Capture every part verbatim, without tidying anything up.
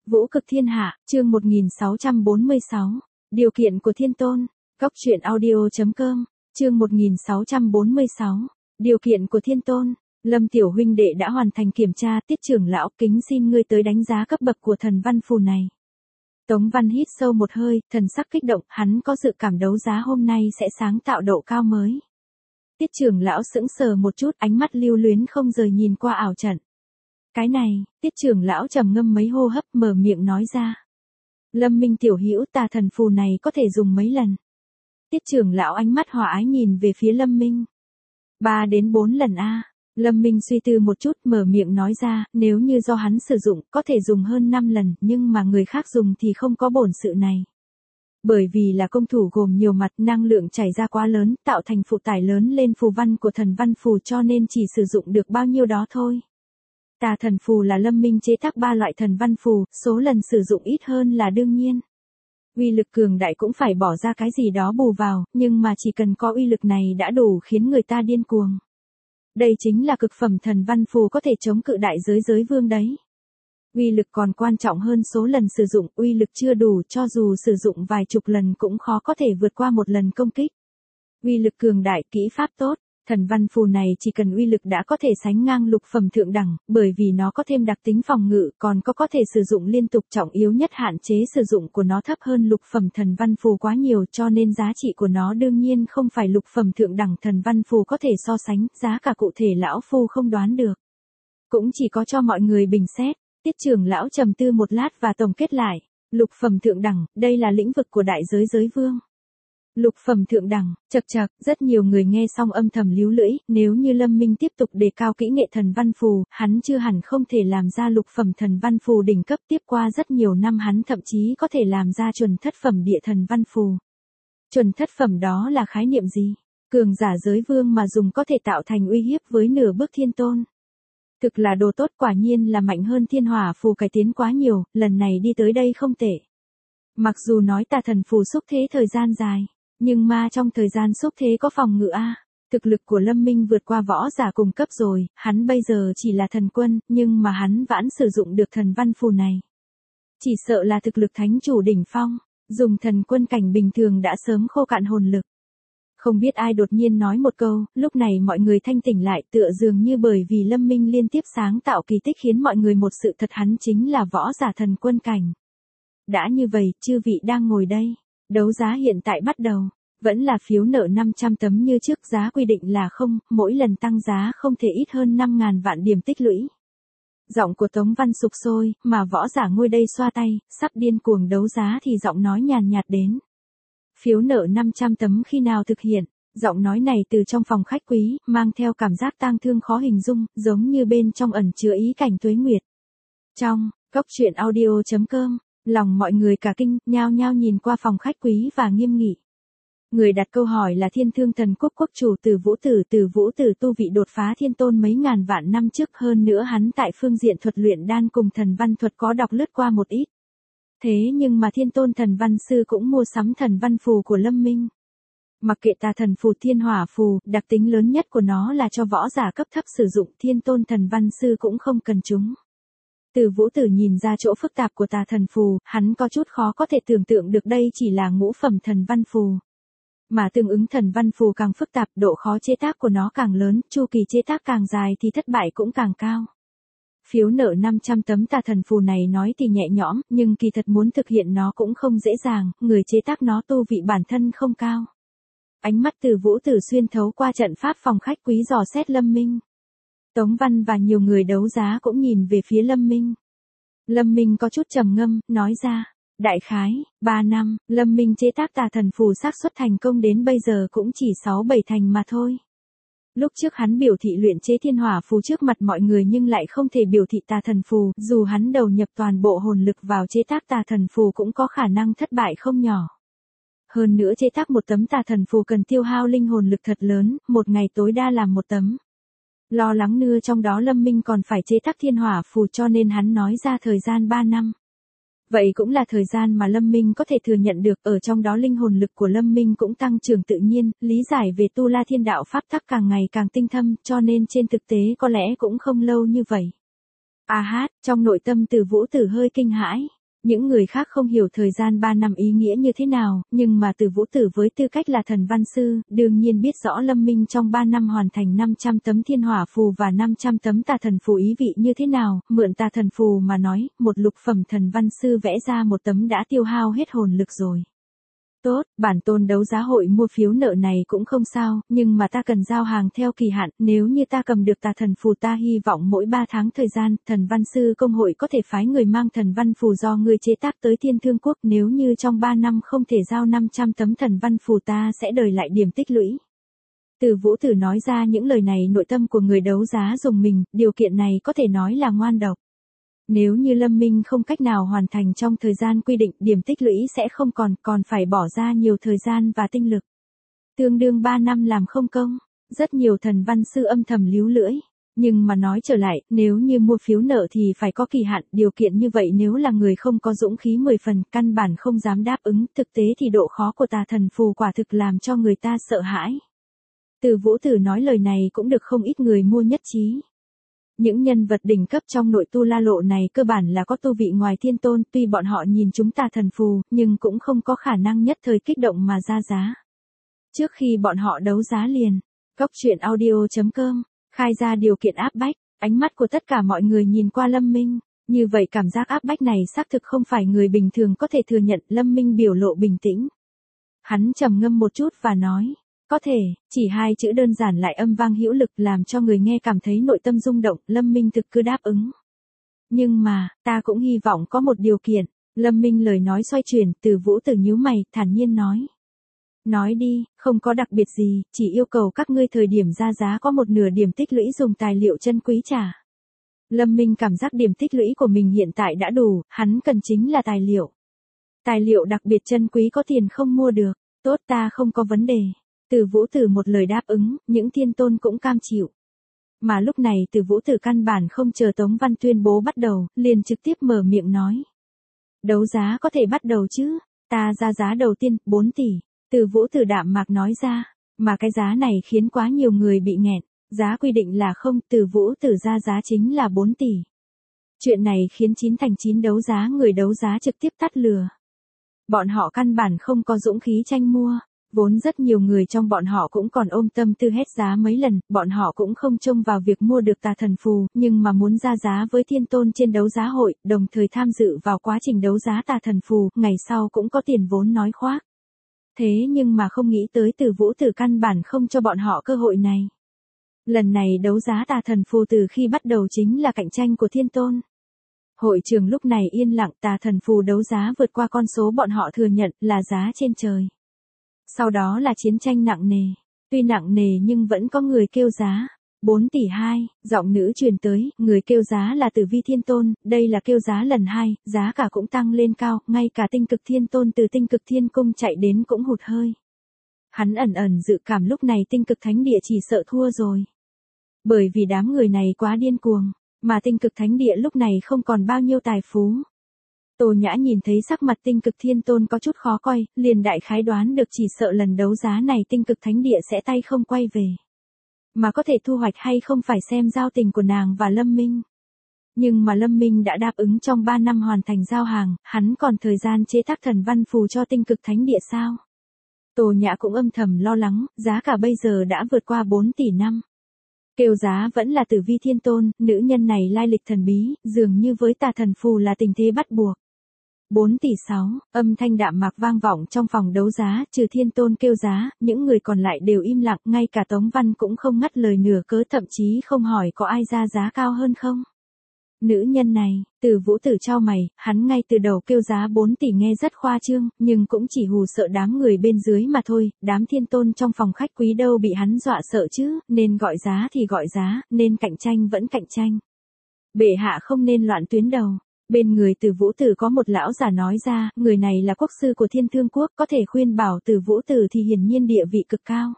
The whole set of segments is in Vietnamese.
Vũ cực thiên hạ, chương một nghìn sáu trăm bốn mươi sáu. Điều kiện của thiên tôn. Góc truyện audio.com, chương một nghìn sáu trăm bốn mươi sáu. Điều kiện của thiên tôn. Lâm tiểu huynh đệ đã hoàn thành kiểm tra, Tiết trưởng lão kính xin ngươi tới đánh giá cấp bậc của thần văn phù này. Tống Văn hít sâu một hơi, thần sắc kích động, hắn có dự cảm đấu giá hôm nay sẽ sáng tạo độ cao mới. Tiết trưởng lão sững sờ một chút, ánh mắt lưu luyến không rời nhìn qua ảo trận. Cái này, Tiết trưởng lão trầm ngâm mấy hô hấp mở miệng nói ra. Lâm Minh tiểu hữu, tà thần phù này có thể dùng mấy lần? Tiết trưởng lão ánh mắt hòa ái nhìn về phía Lâm Minh. Ba đến bốn lần a. Lâm Minh suy tư một chút mở miệng nói ra, nếu như do hắn sử dụng, có thể dùng hơn năm lần, nhưng mà người khác dùng thì không có bổn sự này. Bởi vì là công thủ gồm nhiều mặt, năng lượng chảy ra quá lớn, tạo thành phụ tải lớn lên phù văn của thần văn phù cho nên chỉ sử dụng được bao nhiêu đó thôi. Tà thần phù là Lâm Minh chế tác ba loại thần văn phù, số lần sử dụng ít hơn là đương nhiên. Uy lực cường đại cũng phải bỏ ra cái gì đó bù vào, nhưng mà chỉ cần có uy lực này đã đủ khiến người ta điên cuồng. Đây chính là cực phẩm thần văn phù có thể chống cự đại giới giới vương đấy. Uy lực còn quan trọng hơn số lần sử dụng, uy lực chưa đủ, cho dù sử dụng vài chục lần cũng khó có thể vượt qua một lần công kích. Uy lực cường đại, kỹ pháp tốt. Thần văn phù này chỉ cần uy lực đã có thể sánh ngang lục phẩm thượng đẳng, bởi vì nó có thêm đặc tính phòng ngự, còn có có thể sử dụng liên tục, trọng yếu nhất hạn chế sử dụng của nó thấp hơn lục phẩm thần văn phù quá nhiều, cho nên giá trị của nó đương nhiên không phải lục phẩm thượng đẳng thần văn phù có thể so sánh, giá cả cụ thể lão phu không đoán được. Cũng chỉ có cho mọi người bình xét. Tiết trưởng lão trầm tư một lát và tổng kết lại, lục phẩm thượng đẳng, đây là lĩnh vực của đại giới giới vương. Lục phẩm thượng đẳng, chậc chậc, rất nhiều người nghe xong âm thầm líu lưỡi, nếu như Lâm Minh tiếp tục đề cao kỹ nghệ thần văn phù, hắn chưa hẳn không thể làm ra lục phẩm thần văn phù đỉnh cấp, tiếp qua rất nhiều năm hắn thậm chí có thể làm ra chuẩn thất phẩm địa thần văn phù. Chuẩn thất phẩm đó là khái niệm gì? Cường giả giới vương mà dùng có thể tạo thành uy hiếp với nửa bước thiên tôn. Thực là đồ tốt, quả nhiên là mạnh hơn thiên hỏa phù cải tiến quá nhiều, lần này đi tới đây không tệ. Mặc dù nói tà thần phù xúc thế thời gian dài, nhưng mà trong thời gian xúc thế có phòng ngự a. Thực lực của Lâm Minh vượt qua võ giả cùng cấp rồi, hắn bây giờ chỉ là thần quân, nhưng mà hắn vẫn sử dụng được thần văn phù này. Chỉ sợ là thực lực thánh chủ đỉnh phong, dùng thần quân cảnh bình thường đã sớm khô cạn hồn lực. Không biết ai đột nhiên nói một câu, lúc này mọi người thanh tỉnh lại, tựa dường như bởi vì Lâm Minh liên tiếp sáng tạo kỳ tích khiến mọi người một sự thật, hắn chính là võ giả thần quân cảnh. Đã như vậy, chư vị đang ngồi đây, đấu giá hiện tại bắt đầu, vẫn là phiếu nợ năm trăm tấm như trước, giá quy định là không, mỗi lần tăng giá không thể ít hơn năm ngàn vạn điểm tích lũy. Giọng của Tống Văn sục sôi, mà võ giả ngồi đây xoa tay, sắp điên cuồng đấu giá thì giọng nói nhàn nhạt đến. Phiếu nợ năm trăm tấm khi nào thực hiện? Giọng nói này từ trong phòng khách quý, mang theo cảm giác tang thương khó hình dung, giống như bên trong ẩn chứa ý cảnh tuế nguyệt. Trong, góc truyện audio.com, lòng mọi người cả kinh, nhao nhao nhìn qua phòng khách quý và nghiêm nghị. Người đặt câu hỏi là Thiên Thương Thần Quốc quốc chủ Từ Vũ Tử. Từ Vũ Tử tu vị đột phá thiên tôn mấy ngàn vạn năm trước, hơn nữa hắn tại phương diện thuật luyện đan cùng thần văn thuật có đọc lướt qua một ít. Thế nhưng mà thiên tôn thần văn sư cũng mua sắm thần văn phù của Lâm Minh. Mặc kệ tà thần phù thiên hỏa phù, đặc tính lớn nhất của nó là cho võ giả cấp thấp sử dụng, thiên tôn thần văn sư cũng không cần chúng. Từ Vũ Tử nhìn ra chỗ phức tạp của tà thần phù, hắn có chút khó có thể tưởng tượng được đây chỉ là ngũ phẩm thần văn phù. Mà tương ứng thần văn phù càng phức tạp, độ khó chế tác của nó càng lớn, chu kỳ chế tác càng dài thì thất bại cũng càng cao. Phiếu nợ năm trăm tấm tà thần phù này nói thì nhẹ nhõm, nhưng kỳ thật muốn thực hiện nó cũng không dễ dàng, người chế tác nó tu vị bản thân không cao. Ánh mắt Từ Vũ Tử xuyên thấu qua trận pháp phòng khách quý dò xét Lâm Minh. Tống Văn và nhiều người đấu giá cũng nhìn về phía Lâm Minh. Lâm Minh có chút trầm ngâm, nói ra, đại khái, ba năm, Lâm Minh chế tác tà thần phù xác suất thành công đến bây giờ cũng chỉ sáu bảy thành mà thôi. Lúc trước hắn biểu thị luyện chế thiên hỏa phù trước mặt mọi người nhưng lại không thể biểu thị tà thần phù, dù hắn đầu nhập toàn bộ hồn lực vào chế tác tà thần phù cũng có khả năng thất bại không nhỏ. Hơn nữa chế tác một tấm tà thần phù cần tiêu hao linh hồn lực thật lớn, một ngày tối đa làm một tấm. Lo lắng nữa trong đó Lâm Minh còn phải chế tác thiên hỏa phù cho nên hắn nói ra thời gian ba năm. Vậy cũng là thời gian mà Lâm Minh có thể thừa nhận được, ở trong đó linh hồn lực của Lâm Minh cũng tăng trưởng tự nhiên, lý giải về tu la thiên đạo pháp tắc càng ngày càng tinh thâm, cho nên trên thực tế có lẽ cũng không lâu như vậy. À hát, trong nội tâm Từ Vũ Tử hơi kinh hãi, Những người khác không hiểu thời gian ba năm ý nghĩa như thế nào, nhưng mà Từ Vũ Tử với tư cách là thần văn sư, đương nhiên biết rõ Lâm Minh trong ba năm hoàn thành năm trăm tấm thiên hỏa phù và năm trăm tấm tà thần phù ý vị như thế nào, mượn tà thần phù mà nói, một lục phẩm thần văn sư vẽ ra một tấm đã tiêu hao hết hồn lực rồi. Tốt, bản tôn đấu giá hội mua phiếu nợ này cũng không sao, nhưng mà ta cần giao hàng theo kỳ hạn, nếu như ta cầm được tà thần phù ta hy vọng mỗi ba tháng thời gian, thần văn sư công hội có thể phái người mang thần văn phù do ngươi chế tác tới Thiên Thương Quốc, nếu như trong ba năm không thể giao năm trăm tấm thần văn phù ta sẽ đòi lại điểm tích lũy. Từ Vũ Tử nói ra những lời này nội tâm của người đấu giá dùng mình, điều kiện này có thể nói là ngoan độc. Nếu như Lâm Minh không cách nào hoàn thành trong thời gian quy định, điểm tích lũy sẽ không còn, còn phải bỏ ra nhiều thời gian và tinh lực. Tương đương ba năm làm không công, rất nhiều thần văn sư âm thầm líu lưỡi. Nhưng mà nói trở lại, nếu như mua phiếu nợ thì phải có kỳ hạn, điều kiện như vậy nếu là người không có dũng khí mười phần, căn bản không dám đáp ứng, thực tế thì độ khó của tà thần phù quả thực làm cho người ta sợ hãi. Từ Vũ Tử nói lời này cũng được không ít người mua nhất trí. Những nhân vật đỉnh cấp trong nội tu la lộ này cơ bản là có tu vị ngoài thiên tôn, tuy bọn họ nhìn chúng tà thần phù, nhưng cũng không có khả năng nhất thời kích động mà ra giá. Trước khi bọn họ đấu giá liền, góc truyện audio chấm com, khai ra điều kiện áp bách, ánh mắt của tất cả mọi người nhìn qua Lâm Minh, như vậy cảm giác áp bách này xác thực không phải người bình thường có thể thừa nhận. Lâm Minh biểu lộ bình tĩnh. Hắn trầm ngâm một chút và nói. Có thể, chỉ hai chữ đơn giản lại âm vang hữu lực làm cho người nghe cảm thấy nội tâm rung động, Lâm Minh thực cứ đáp ứng. Nhưng mà, ta cũng hy vọng có một điều kiện, Lâm Minh lời nói xoay chuyển, Từ Vũ Tử nhíu mày, thản nhiên nói. Nói đi, không có đặc biệt gì, chỉ yêu cầu các ngươi thời điểm ra giá có một nửa điểm tích lũy dùng tài liệu chân quý trả. Lâm Minh cảm giác điểm tích lũy của mình hiện tại đã đủ, hắn cần chính là tài liệu. Tài liệu đặc biệt chân quý có tiền không mua được, tốt ta không có vấn đề. Từ Vũ Tử một lời đáp ứng, những thiên tôn cũng cam chịu. Mà lúc này Từ Vũ Tử căn bản không chờ Tống Văn tuyên bố bắt đầu, liền trực tiếp mở miệng nói. Đấu giá có thể bắt đầu chứ, ta ra giá đầu tiên, bốn tỷ. Từ Vũ Tử đạm mạc nói ra, mà cái giá này khiến quá nhiều người bị nghẹn, giá quy định là không, Từ Vũ Tử ra giá chính là bốn tỷ. Chuyện này khiến chín thành chín đấu giá người đấu giá trực tiếp tắt lửa. Bọn họ căn bản không có dũng khí tranh mua. Vốn rất nhiều người trong bọn họ cũng còn ôm tâm tư hét giá mấy lần, bọn họ cũng không trông vào việc mua được tà thần phù, nhưng mà muốn ra giá với thiên tôn trên đấu giá hội, đồng thời tham dự vào quá trình đấu giá tà thần phù, ngày sau cũng có tiền vốn nói khoác. Thế nhưng mà không nghĩ tới Từ Vũ Tử căn bản không cho bọn họ cơ hội này. Lần này đấu giá tà thần phù từ khi bắt đầu chính là cạnh tranh của thiên tôn. Hội trường lúc này yên lặng, tà thần phù đấu giá vượt qua con số bọn họ thừa nhận là giá trên trời. Sau đó là chiến tranh nặng nề. Tuy nặng nề nhưng vẫn có người kêu giá. bốn tỷ hai, giọng nữ truyền tới, người kêu giá là Tử Vi Thiên Tôn, đây là kêu giá lần hai, giá cả cũng tăng lên cao, ngay cả Tinh Cực Thiên Tôn từ Tinh Cực Thiên Cung chạy đến cũng hụt hơi. Hắn ẩn ẩn dự cảm lúc này Tinh Cực Thánh Địa chỉ sợ thua rồi. Bởi vì đám người này quá điên cuồng, mà Tinh Cực Thánh Địa lúc này không còn bao nhiêu tài phú. Tô Nhã nhìn thấy sắc mặt Tinh Cực Thiên Tôn có chút khó coi, liền đại khái đoán được chỉ sợ lần đấu giá này Tinh Cực Thánh Địa sẽ tay không quay về. Mà có thể thu hoạch hay không phải xem giao tình của nàng và Lâm Minh. Nhưng mà Lâm Minh đã đáp ứng trong ba năm hoàn thành giao hàng, hắn còn thời gian chế tác thần văn phù cho Tinh Cực Thánh Địa sao? Tô Nhã cũng âm thầm lo lắng, giá cả bây giờ đã vượt qua bốn tỷ năm. Kêu giá vẫn là Tử Vi Thiên Tôn, nữ nhân này lai lịch thần bí, dường như với tà thần phù là tình thế bắt buộc. bốn tỷ sáu, âm thanh đạm mạc vang vọng trong phòng đấu giá, trừ Thiên Tôn kêu giá, những người còn lại đều im lặng, ngay cả Tống Văn cũng không ngắt lời nửa cớ, thậm chí không hỏi có ai ra giá cao hơn không. Nữ nhân này, Từ Vũ Tử trao mày, hắn ngay từ đầu kêu giá bốn tỷ nghe rất khoa trương, nhưng cũng chỉ hù sợ đám người bên dưới mà thôi, đám thiên tôn trong phòng khách quý đâu bị hắn dọa sợ chứ, nên gọi giá thì gọi giá, nên cạnh tranh vẫn cạnh tranh. Bệ hạ không nên loạn tuyến đầu. Bên người Từ Vũ Tử có một lão giả nói ra, người này là quốc sư của Thiên Thương Quốc, có thể khuyên bảo Từ Vũ Tử thì hiển nhiên địa vị cực cao.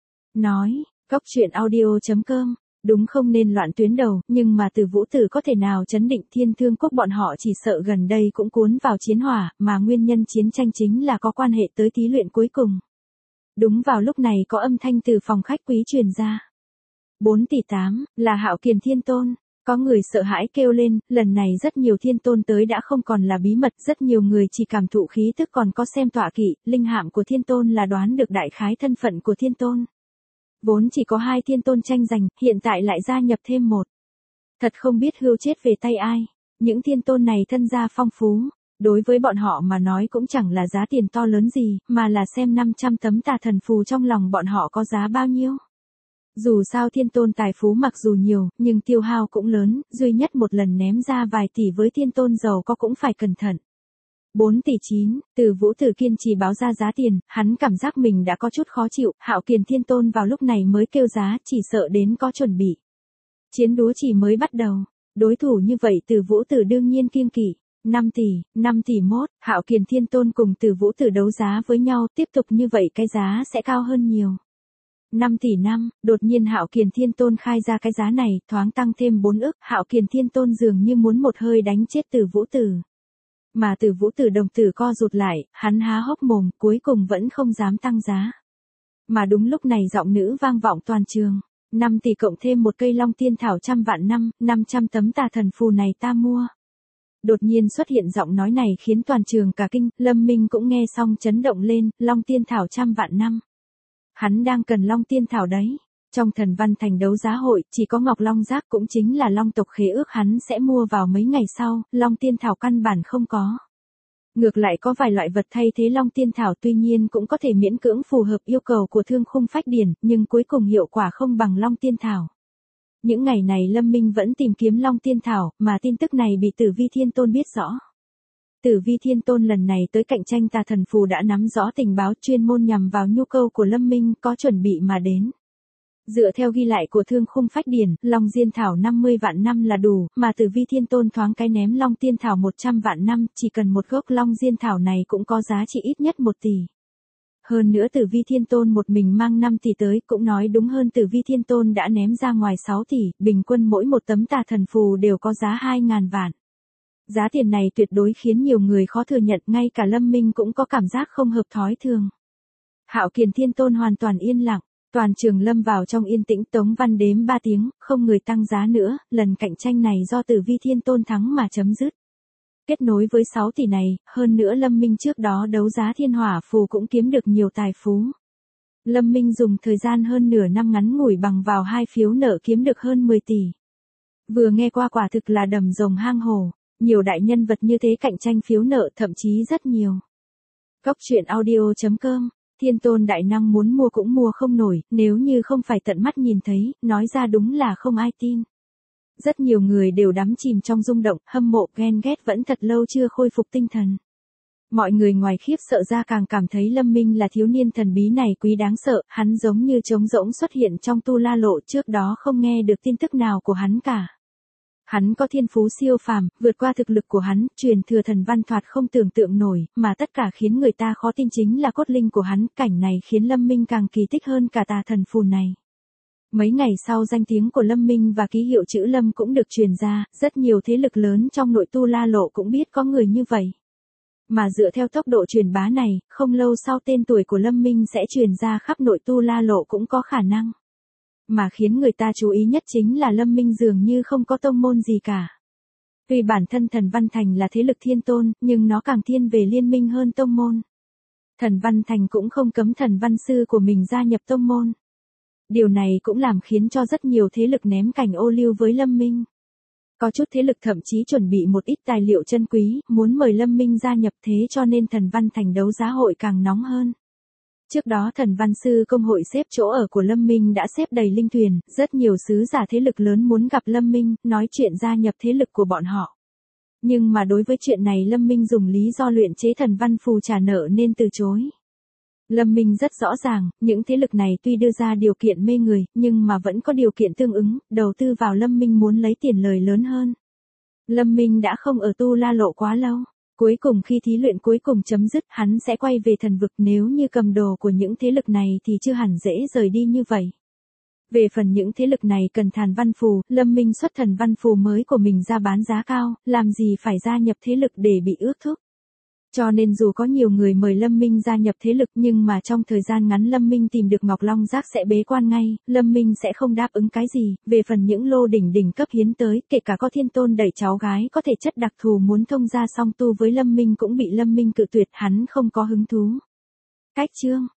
Nói, góc truyện audio chấm com. Đúng không nên loạn tuyến đầu, nhưng mà Từ Vũ Tử có thể nào chấn định Thiên Thương Quốc, bọn họ chỉ sợ gần đây cũng cuốn vào chiến hỏa, mà nguyên nhân chiến tranh chính là có quan hệ tới thí luyện cuối cùng. Đúng vào lúc này có âm thanh từ phòng khách quý truyền ra. bốn tỷ tám, là Hạo Kiền Thiên Tôn. Có người sợ hãi kêu lên, lần này rất nhiều thiên tôn tới đã không còn là bí mật, rất nhiều người chỉ cảm thụ khí tức còn có xem tọa kỵ, linh hạm của thiên tôn là đoán được đại khái thân phận của thiên tôn. Vốn chỉ có hai thiên tôn tranh giành, hiện tại lại gia nhập thêm một. Thật không biết hươu chết về tay ai, những thiên tôn này thân gia phong phú, đối với bọn họ mà nói cũng chẳng là giá tiền to lớn gì, mà là xem năm trăm tấm tà thần phù trong lòng bọn họ có giá bao nhiêu. Dù sao thiên tôn tài phú mặc dù nhiều, nhưng tiêu hao cũng lớn, duy nhất một lần ném ra vài tỷ với thiên tôn giàu có cũng phải cẩn thận. bốn tỷ chín, Từ Vũ Tử kiên trì báo ra giá tiền, hắn cảm giác mình đã có chút khó chịu, Hạo Kiền thiên tôn vào lúc này mới kêu giá, chỉ sợ đến có chuẩn bị. Chiến đúa chỉ mới bắt đầu, đối thủ như vậy Từ Vũ Tử đương nhiên kiêng kỵ. năm tỷ, năm tỷ mốt, Hạo Kiền thiên tôn cùng Từ Vũ Tử đấu giá với nhau, tiếp tục như vậy cái giá sẽ cao hơn nhiều. năm tỷ năm, đột nhiên Hạo Kiền thiên tôn khai ra cái giá này, thoáng tăng thêm bốn ức, Hạo Kiền thiên tôn dường như muốn một hơi đánh chết Từ Vũ Tử. Mà Từ Vũ Tử đồng tử co rụt lại, hắn há hốc mồm, cuối cùng vẫn không dám tăng giá. Mà đúng lúc này giọng nữ vang vọng toàn trường, năm tỷ cộng thêm một cây long tiên thảo trăm vạn năm, năm trăm tấm tà thần phù này ta mua. Đột nhiên xuất hiện giọng nói này khiến toàn trường cả kinh, Lâm Minh cũng nghe xong chấn động lên, long tiên thảo trăm vạn năm. Hắn đang cần long tiên thảo đấy. Trong thần văn thành đấu giá hội, chỉ có ngọc long giác cũng chính là long tộc khế ước hắn sẽ mua vào mấy ngày sau, long tiên thảo căn bản không có. Ngược lại có vài loại vật thay thế long tiên thảo tuy nhiên cũng có thể miễn cưỡng phù hợp yêu cầu của thương khung phách điển, nhưng cuối cùng hiệu quả không bằng long tiên thảo. Những ngày này Lâm Minh vẫn tìm kiếm long tiên thảo, mà tin tức này bị Tử Vi Thiên Tôn biết rõ. Tử Vi Thiên Tôn lần này tới cạnh tranh tà thần phù đã nắm rõ tình báo chuyên môn nhằm vào nhu cầu của Lâm Minh, có chuẩn bị mà đến. Dựa theo ghi lại của thương khung phách điển, long diên thảo năm mươi vạn năm là đủ, mà Tử Vi Thiên Tôn thoáng cái ném long tiên thảo một trăm vạn năm, chỉ cần một gốc long diên thảo này cũng có giá trị ít nhất một tỷ. Hơn nữa Tử Vi Thiên Tôn một mình mang năm tỷ tới, cũng nói đúng hơn Tử Vi Thiên Tôn đã ném ra ngoài sáu tỷ, bình quân mỗi một tấm tà thần phù đều có giá hai ngàn vạn. Giá tiền này tuyệt đối khiến nhiều người khó thừa nhận, ngay cả Lâm Minh cũng có cảm giác không hợp thói thường. Hạo Kiền Thiên Tôn hoàn toàn yên lặng, toàn trường lâm vào trong yên tĩnh. Tống Văn đếm ba tiếng, không người tăng giá nữa, lần cạnh tranh này do Tử Vi Thiên Tôn thắng mà chấm dứt. Kết nối với sáu tỷ này, hơn nữa Lâm Minh trước đó đấu giá thiên hỏa phù cũng kiếm được nhiều tài phú. Lâm Minh dùng thời gian hơn nửa năm ngắn ngủi bằng vào hai phiếu nợ kiếm được hơn mười tỷ. Vừa nghe qua quả thực là đầm rồng hang hổ, nhiều đại nhân vật như thế cạnh tranh phiếu nợ thậm chí rất nhiều. Góc truyện audio chấm com, Thiên Tôn đại năng muốn mua cũng mua không nổi, nếu như không phải tận mắt nhìn thấy, nói ra đúng là không ai tin. Rất nhiều người đều đắm chìm trong rung động, hâm mộ, ghen ghét vẫn thật lâu chưa khôi phục tinh thần. Mọi người ngoài khiếp sợ ra càng cảm thấy Lâm Minh là thiếu niên thần bí này quý đáng sợ, hắn giống như trống rỗng xuất hiện trong tu la lộ, trước đó không nghe được tin tức nào của hắn cả. Hắn có thiên phú siêu phàm, vượt qua thực lực của hắn, truyền thừa thần văn thoạt không tưởng tượng nổi, mà tất cả khiến người ta khó tin chính là cốt linh của hắn, cảnh này khiến Lâm Minh càng kỳ tích hơn cả tà thần phù này. Mấy ngày sau danh tiếng của Lâm Minh và ký hiệu chữ Lâm cũng được truyền ra, rất nhiều thế lực lớn trong nội tu la lộ cũng biết có người như vậy. Mà dựa theo tốc độ truyền bá này, không lâu sau tên tuổi của Lâm Minh sẽ truyền ra khắp nội tu la lộ cũng có khả năng. Mà khiến người ta chú ý nhất chính là Lâm Minh dường như không có tông môn gì cả. Tuy bản thân Thần Văn Thành là thế lực thiên tôn, nhưng nó càng thiên về liên minh hơn tông môn. Thần Văn Thành cũng không cấm thần văn sư của mình gia nhập tông môn. Điều này cũng làm khiến cho rất nhiều thế lực ném cành ô liu với Lâm Minh. Có chút thế lực thậm chí chuẩn bị một ít tài liệu chân quý, muốn mời Lâm Minh gia nhập, thế cho nên Thần Văn Thành đấu giá hội càng nóng hơn. Trước đó Thần Văn Sư Công hội xếp chỗ ở của Lâm Minh đã xếp đầy linh thuyền, rất nhiều sứ giả thế lực lớn muốn gặp Lâm Minh, nói chuyện gia nhập thế lực của bọn họ. Nhưng mà đối với chuyện này Lâm Minh dùng lý do luyện chế thần văn phù trả nợ nên từ chối. Lâm Minh rất rõ ràng, những thế lực này tuy đưa ra điều kiện mê người, nhưng mà vẫn có điều kiện tương ứng, đầu tư vào Lâm Minh muốn lấy tiền lời lớn hơn. Lâm Minh đã không ở tu la lộ quá lâu. Cuối cùng khi thí luyện cuối cùng chấm dứt, hắn sẽ quay về thần vực, nếu như cầm đồ của những thế lực này thì chưa hẳn dễ rời đi như vậy. Về phần những thế lực này cần thần văn phù, Lâm Minh xuất thần văn phù mới của mình ra bán giá cao, làm gì phải gia nhập thế lực để bị ước thúc. Cho nên dù có nhiều người mời Lâm Minh gia nhập thế lực nhưng mà trong thời gian ngắn Lâm Minh tìm được Ngọc Long Giác sẽ bế quan ngay, Lâm Minh sẽ không đáp ứng cái gì, về phần những lô đỉnh đỉnh cấp hiến tới, kể cả có Thiên Tôn đẩy cháu gái có thể chất đặc thù muốn thông gia song tu với Lâm Minh cũng bị Lâm Minh cự tuyệt, hắn không có hứng thú. Cách chương